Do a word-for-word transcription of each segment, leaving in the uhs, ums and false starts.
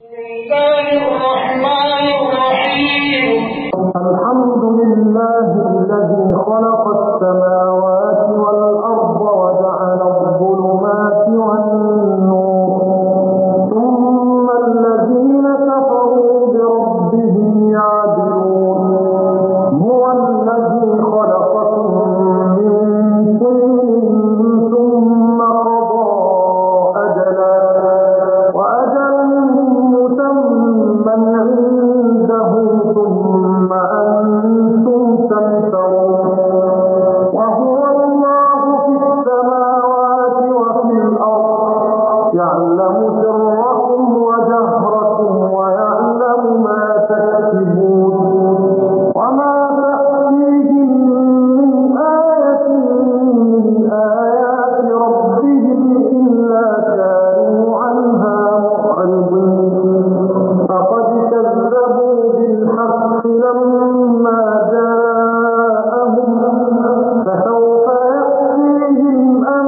الحمد لله الذي خلق السماوات والأرض وجعل الظلمات والنور ثم الذين كفروا بربهم يعدلون هو الذي خلقكم من طين ثم قضى أجلا وأجل مسمى عنده ثم أنتم تمترون وهو الله في السماوات وفي الأرض يعلم سركم وجهركم ويعلم ما تكسبون وما تأتيهم من آية من آيات ربهم إلا كانوا عنها معرضين فقد كذبوا بالحق لما جاءهم فسوف يأتيهم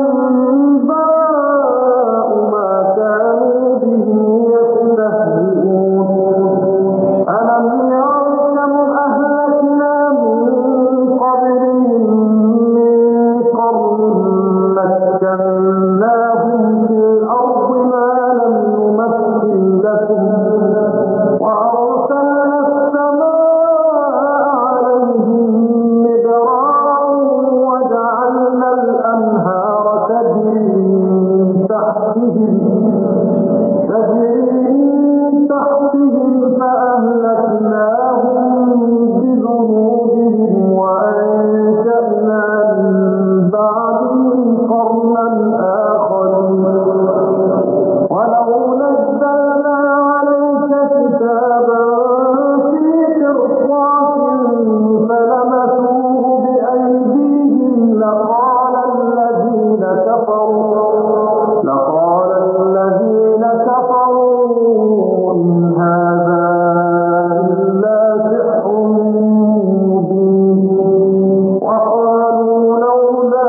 أنباء ما كانوا به يستهزئون ألم يروا كم أهلكنا من قبلهم من قرن مكناهم في الأرض ما لم نمثل لكم وأرسلنا السماء عليهم مدرارا وجعلنا الأنهار تجري من تحتهم تجري من تحتهم فأهلكناهم بذنوبهم وأنشأنا من بعدهم قرنا آخرين ولو نزلنا عليك كتابا في قرطاس فلمسوه بأيديهم لقال الذين كفروا لقال الذين كفروا إن هذا إلا سحر مبين وقالوا لولا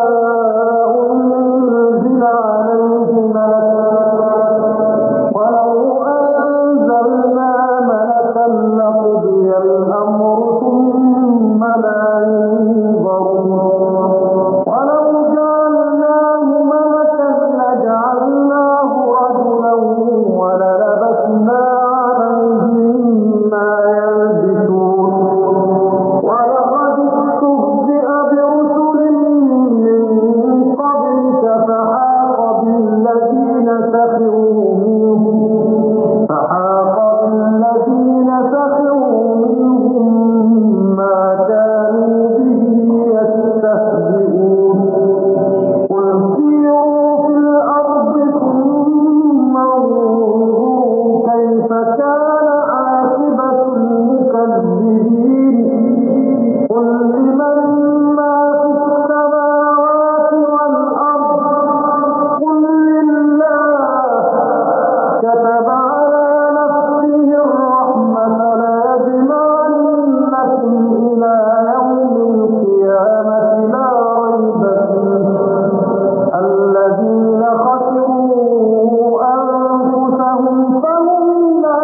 أنزل عليه ملك ولو أنزلنا ملكا لقضي الأمر ثم لا ينظرون ولو جعلناه ملكا لجعلناه رجلا وللبسنا عليهم ما يلبسون ولقد استهزئ برسل من قبلك فحاق بالذين سخروا منهم فحاق بالذين سخروا منهم ما كانوا به يستهزئون قل سيروا في الأرض ثم انظروا كيف كان عاقبة المكذبين قل لمن ما في السماوات والأرض قل لله كتب على نفسه الرحمة ليجمعنكم إلى يوم القيامة لا ريب فيه الذين خسروا أنفسهم فهم لا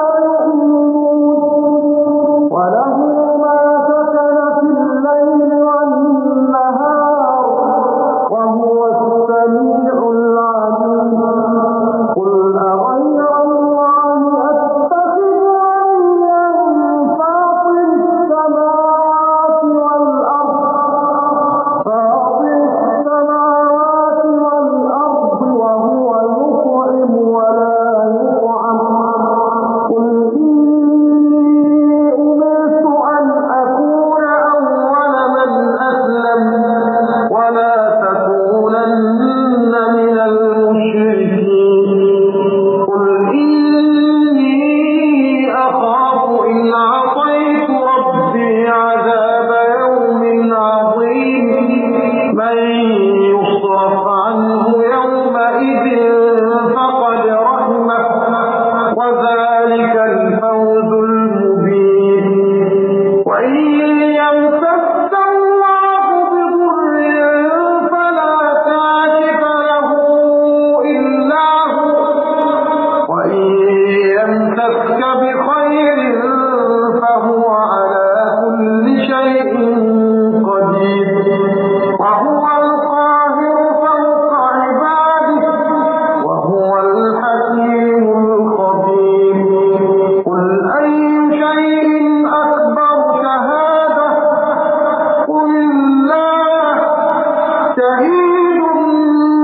يؤمنون وله ما سكن في الليل والنهار وهو السميع العليم قل أغير الله أتخذ وليا فاطر السماوات والأرض فاطر السماوات والأرض وهو يطعم ولا يطعم قل إني أمرت أن أكون أول من أسلم ولا تكونن من المشركين قل إني أخاف إن عصيت ربي عذاب يوم عظيم من يصرف عنه يومئذ فقد رحمه وذلك الفوز المبين وإن يمسك الله بضر فلا كاشف له إلا هو وإن يمسك يردك بخير فهو على كل شيء قدير وهو القاهر فوق عباده وهو الحكيم الخبير قل أي شيء أكبر شهادة قل الله شهيد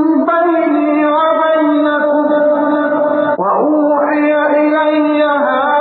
بيني وبينكم وأوحي إلي هذا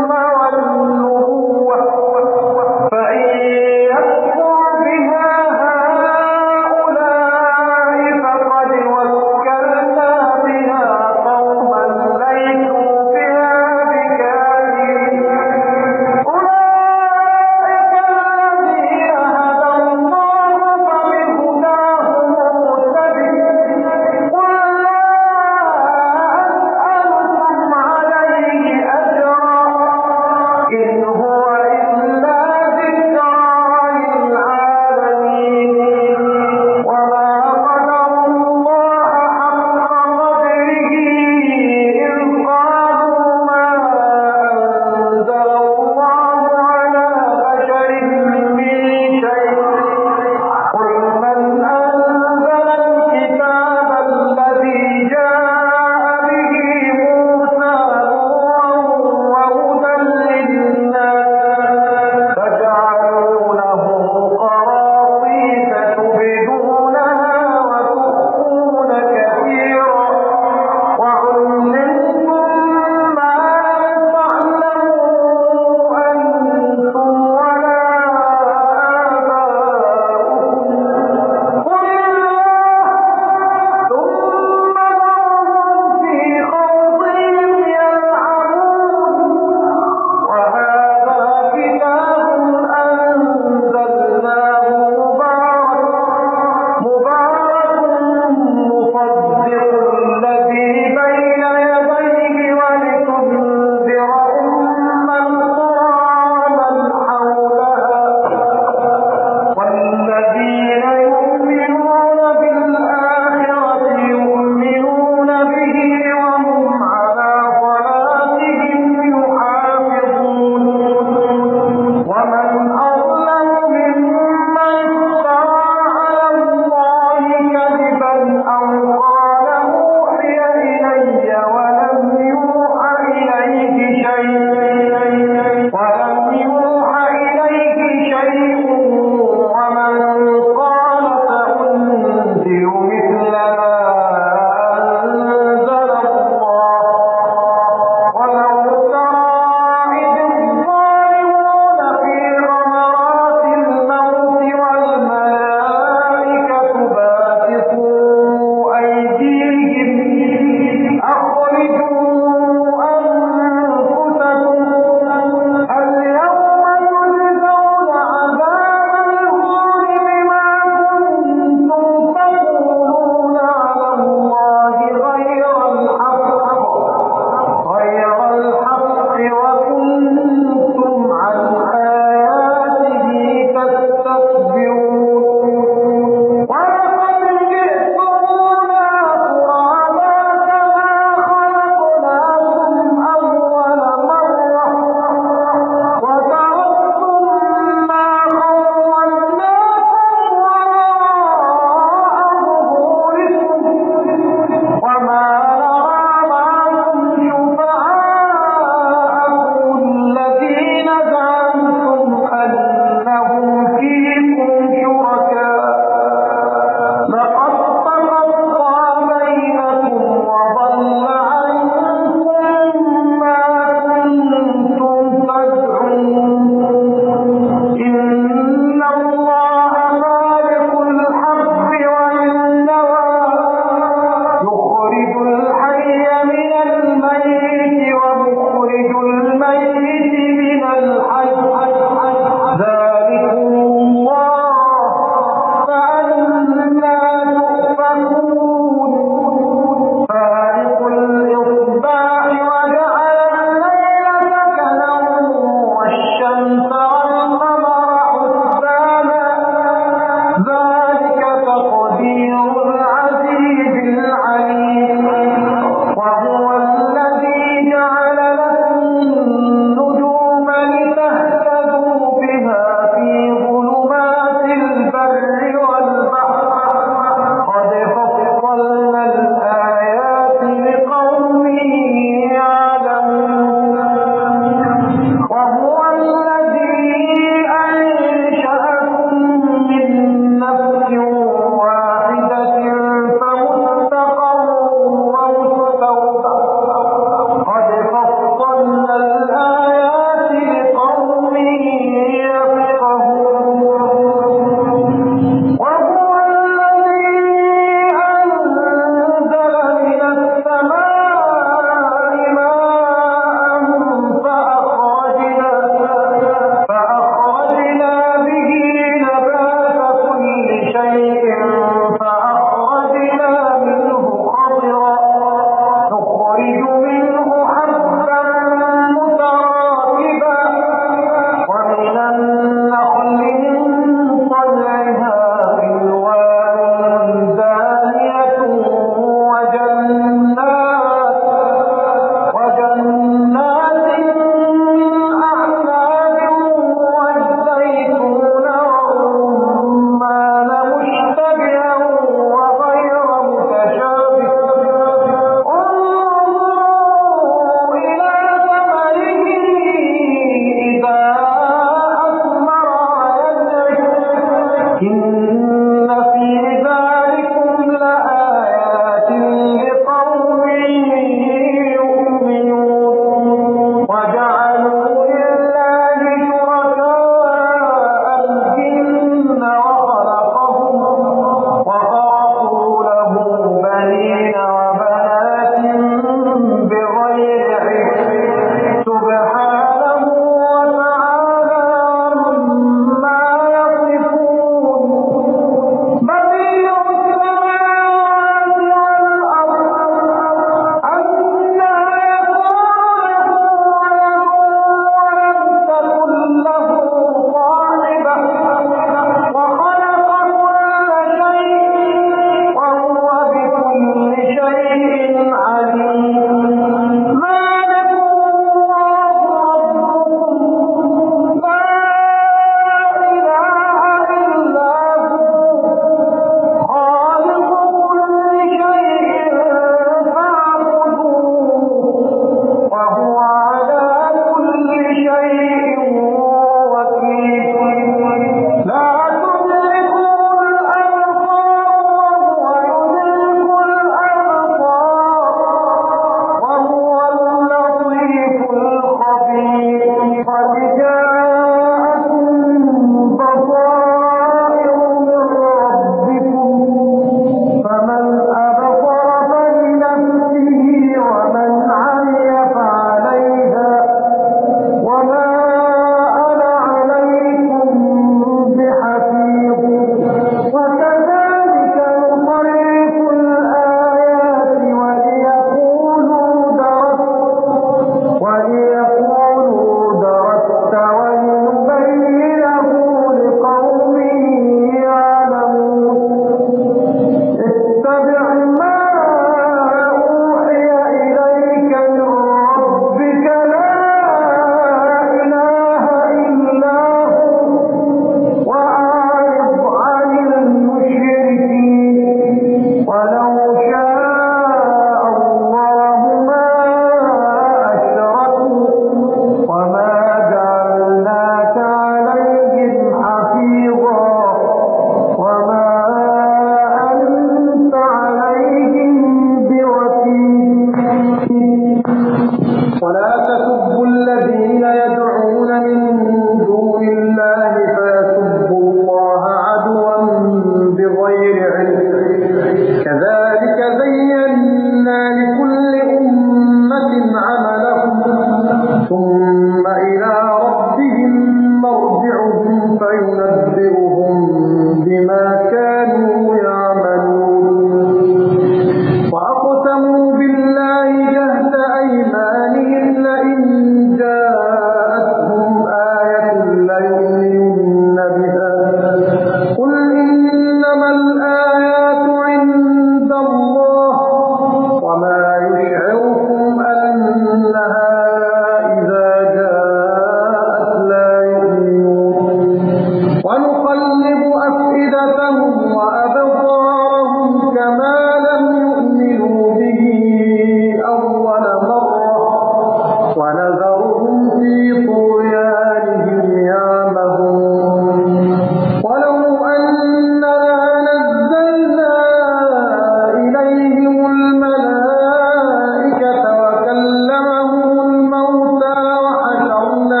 أفئدتهم وأبصارهم كما لم يؤمنوا به أول مرة ونذرهم في طغيانهم يعمهون ولو أننا نزلنا إليهم الملائكة وكلمهم الموتى وحشرنا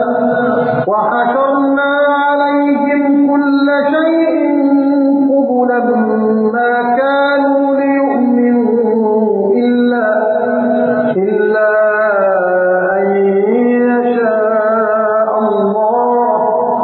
وحشرنا عليهم كل شيء قبلا ما كانوا ليؤمنوا إلا إلا أن يشاء الله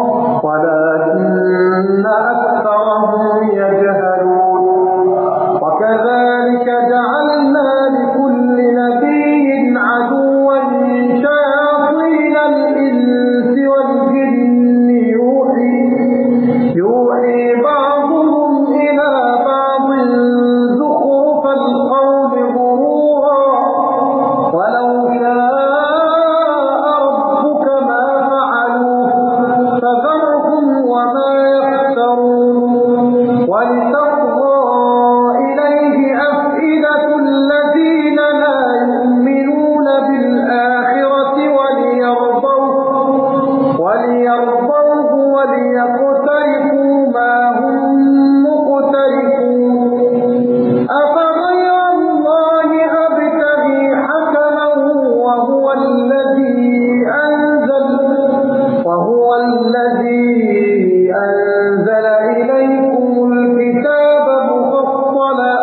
ولكن أكثرهم يجهلون وكذلك جعلنا لكل نبي عدوا شياطين الإنس والجن يوحي يوحي بعضهم إلى بعض زخرف القول غرورا ولو شاء ربك ما فعلوه فذرهم وما يفترون ولتقضى إليه أفئدة الذين لا يؤمنون بالآخرة وليرضوه وليرضوه وليقترفوا ما هم مقترفون أفغير الله أبتغي حكما وهو الذي أنزل وهو الذي أنزل إليكم الكتاب مفصلا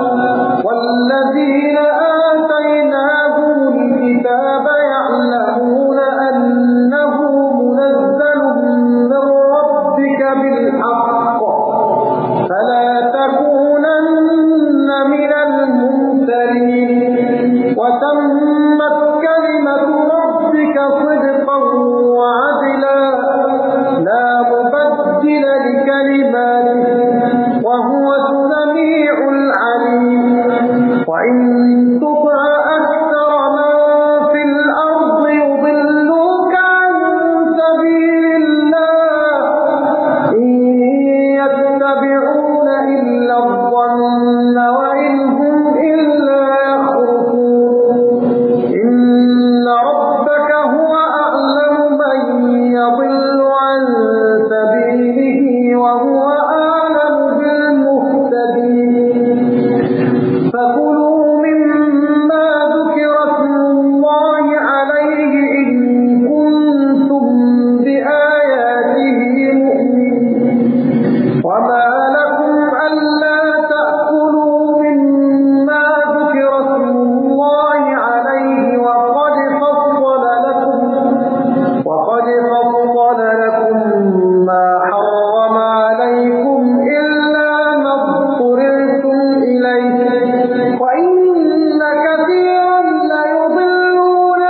والذين آتيناهم الكتاب يعلمون أنه منزل من ربك بالحق فلا تكونن من الممترين وتمت كلمة ربك صدقا وعدلا لا مبدل لكلماته وهو السميع العليم وإن تطع أكثر من في الأرض يضلوك عن سبيل الله إن يتبعون إلا الظن وإن هم إلا يخرصون إن ربك هو أعلم من يضل عن سبيله وهو أعلم بالمهتدين فكلوا مما ذكر اسم الله عليه إن كنتم بآياته مؤمنين وما لكم ألا تأكلوا مما ذكر اسم الله عليه وقد فصل لكم وقد فصل لكم ما حرم عليكم إلا ما اضطررتم إليه وإن كثيرا ليضلون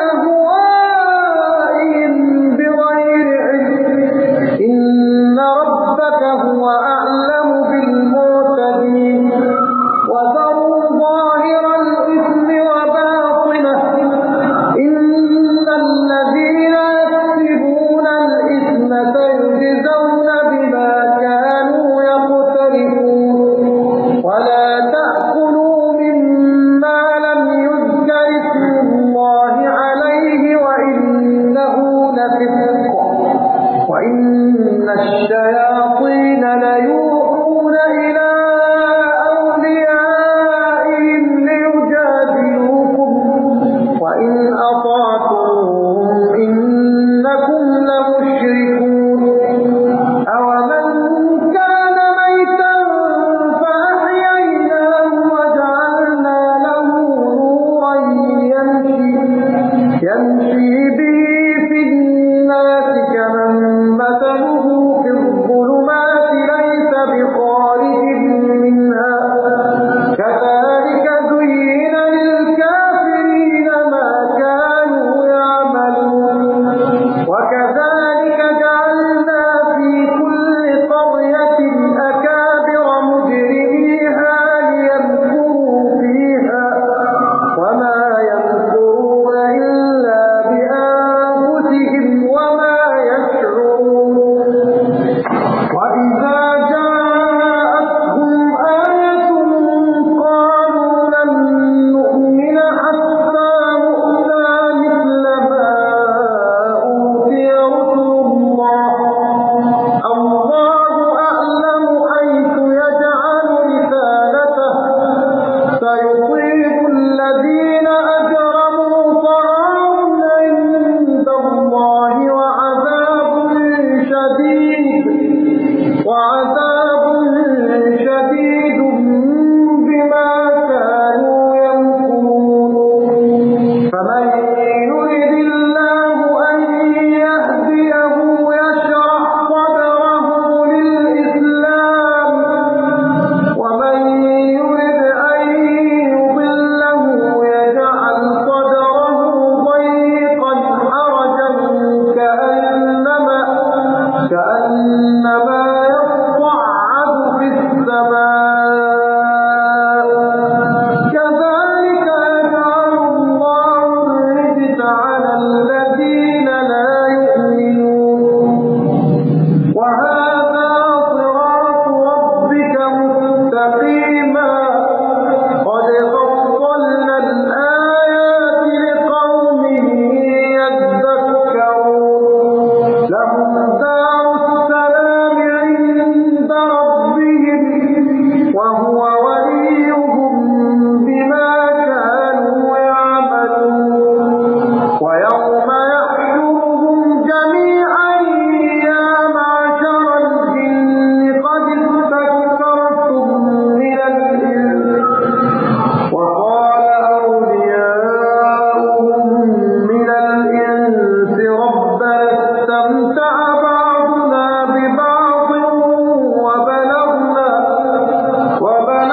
بأهوائهم بغير علم إن ربك هو أعلم بالمعتدين وذروا ظاهر الإثم وباطنه إن الذين يكسبون الإثم سيجزون بما كانوا يقترفون ولا تأكلوا مما لم يذكر اسم الله عليه وإنه لفسق وإن الشياطين ليوحون وهو وليهم بما كانوا يعملون ويوم يحشرهم جميعا يا معشر الجن قد استكثرتم من الإنس وقال أولياؤهم من الإنس ربنا استمتع بعضنا ببعض وبلغنا وبلغنا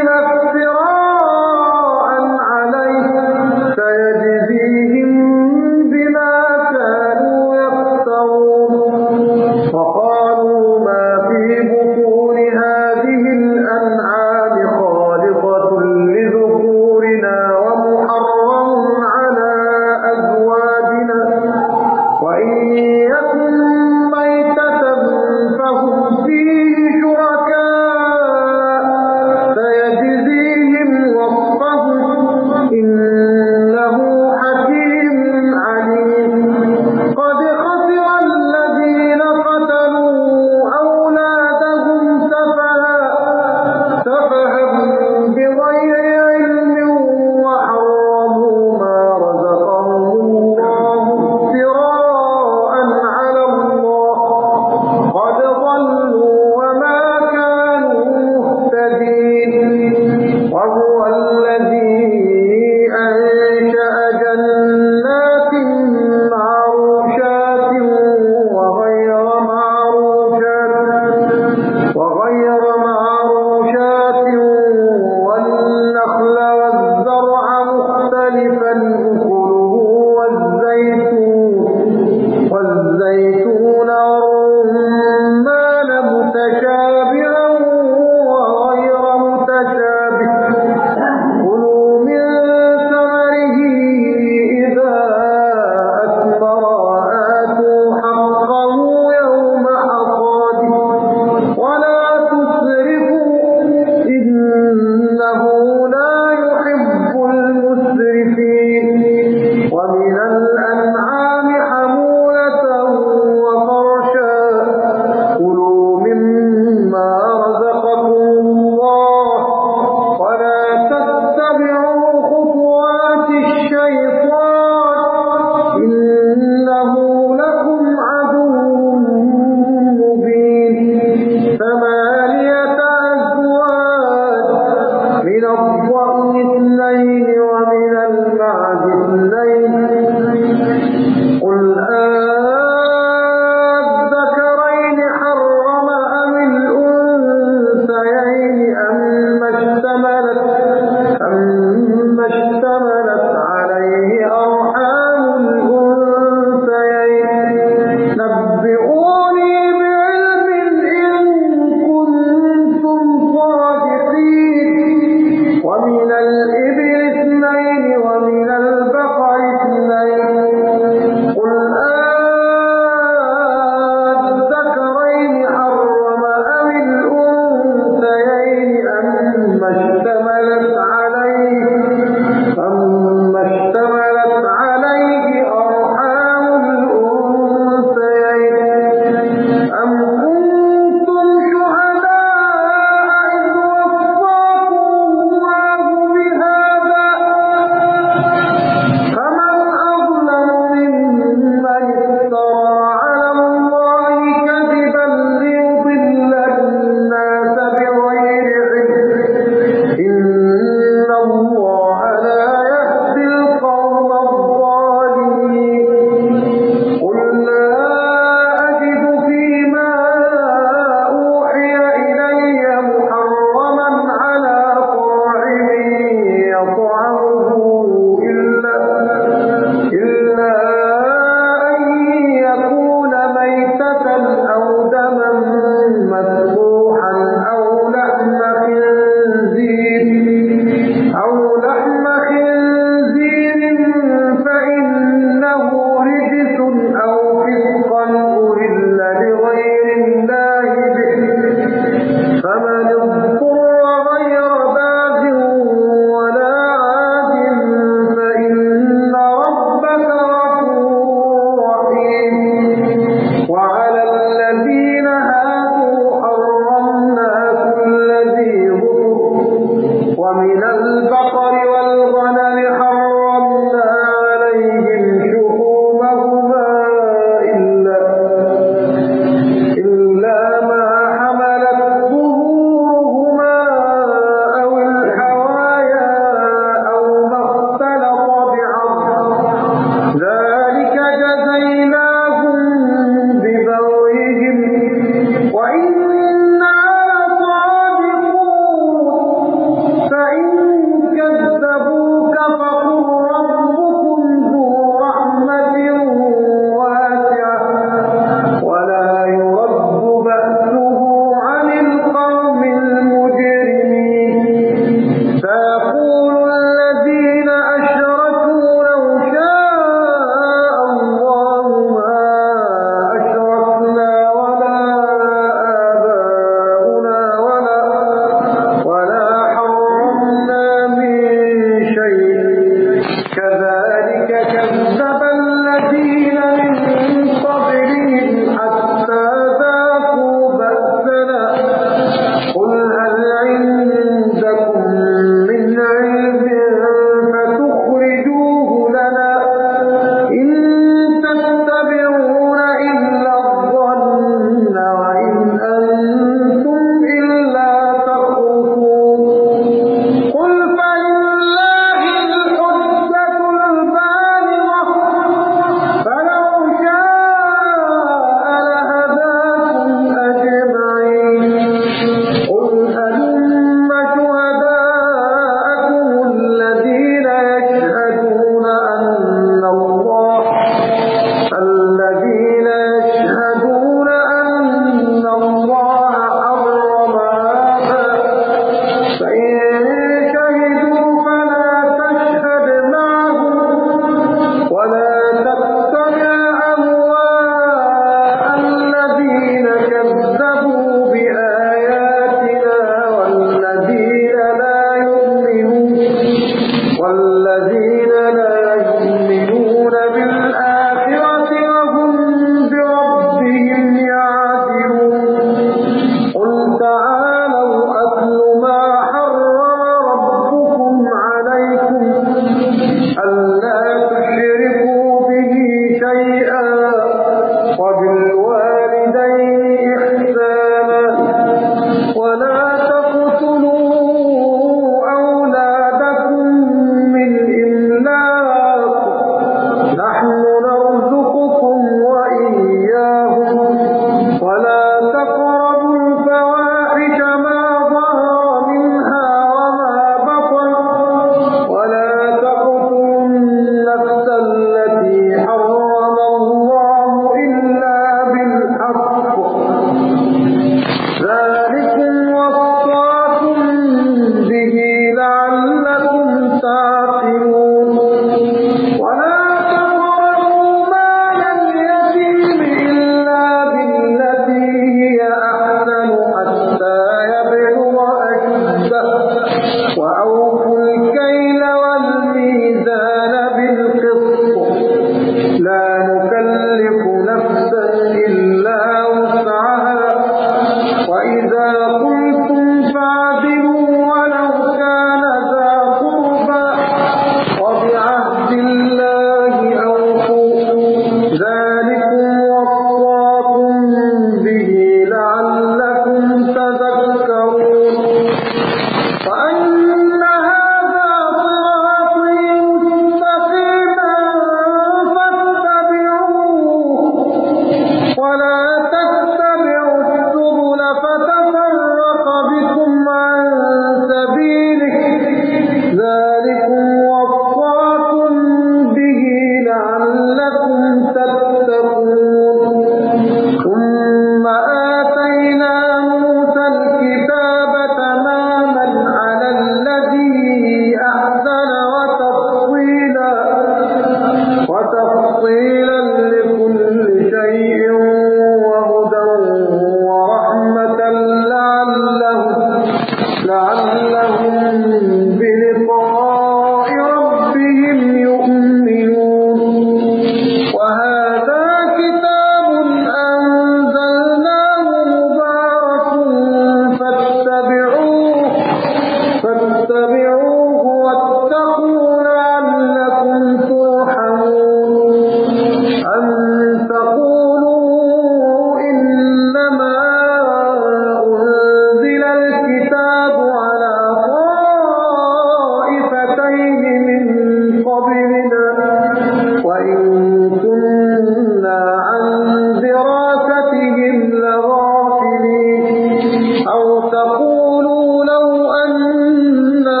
وإن كنا عن دراستهم لغافلين أو تقولوا لو أنا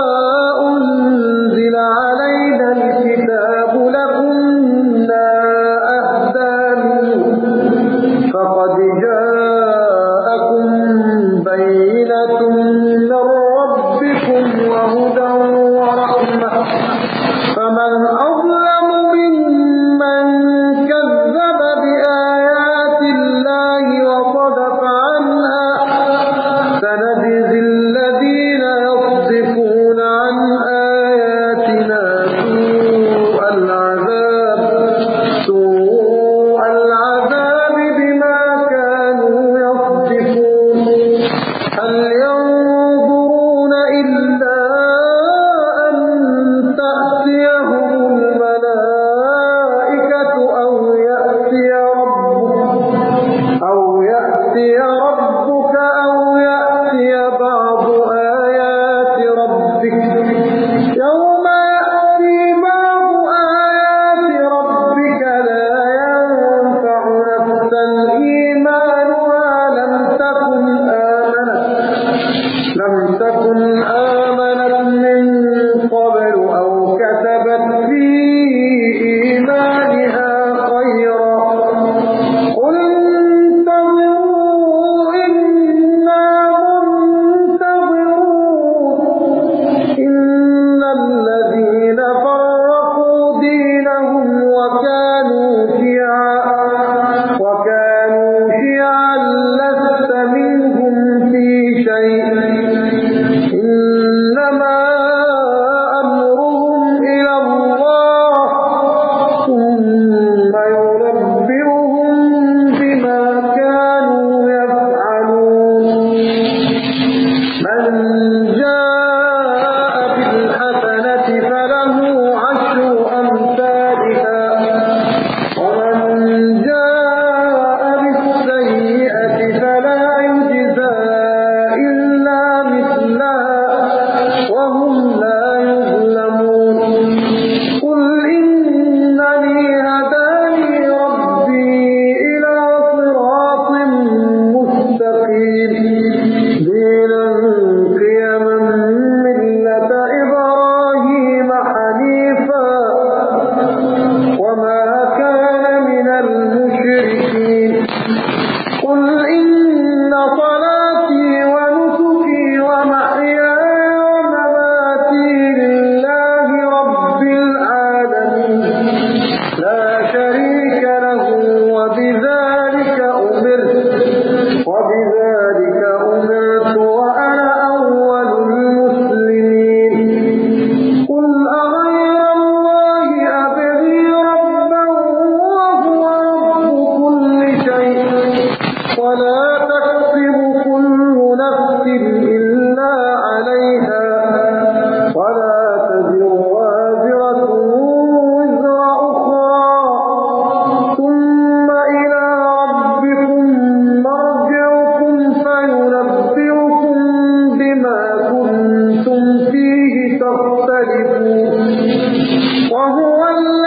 أنزل علينا الكتاب لكنا أهدى منه فقد جاءكم بينة من ربكم وهدى ورحمة فمن أظلم ممن كذب بآيات الله وصدف عنها سنجزي الذين يصدفون عن آياتنا سوء العذاب سوء العذاب بما كانوا يصدفون هل ينظرون إلا أن تأتيهم الملائكة أو يأتي ربك أو يأتي ربك أو يأتي بعض آيات ربك يوم يأتي بعض آيات ربك لا ينفع نفسا إيمانها لم تكن آمنت لم تكن آمنت من قبل أو كسبت في إيمانها خيرا قل انتظروا إنا منتظرون إن الذين فرقوا دينهم وكانوا شيعا وكانوا شيعا لست منهم في شيء إنما أمرهم إلى الله ثم ينبئهم بما كانوا يفعلون من جاء بالحسنة فله عشر أمثالها ومن جاء بالسيئة فلا يجزى إلا مثلها وهم لا يظلمون قل إنني هداني ربي إلى صراط مستقيم دينا قيما ملة إبراهيم حنيفا وما كان من المشركين قل إن صلاتي ونسكي ومحياي ومماتي لله رب العالمين لا شريك له وبذلك أمرت وبذلك أمرت وأنا أول المسلمين قل أغير الله أبغي ربا وهو رب كل شيء ولا تكسب كل نفس إلا عليها ولا تزر وازرة وزر أخرى ثم إلى ربكم مرجعكم فينبئكم بما كنتم فيه تختلفون وهو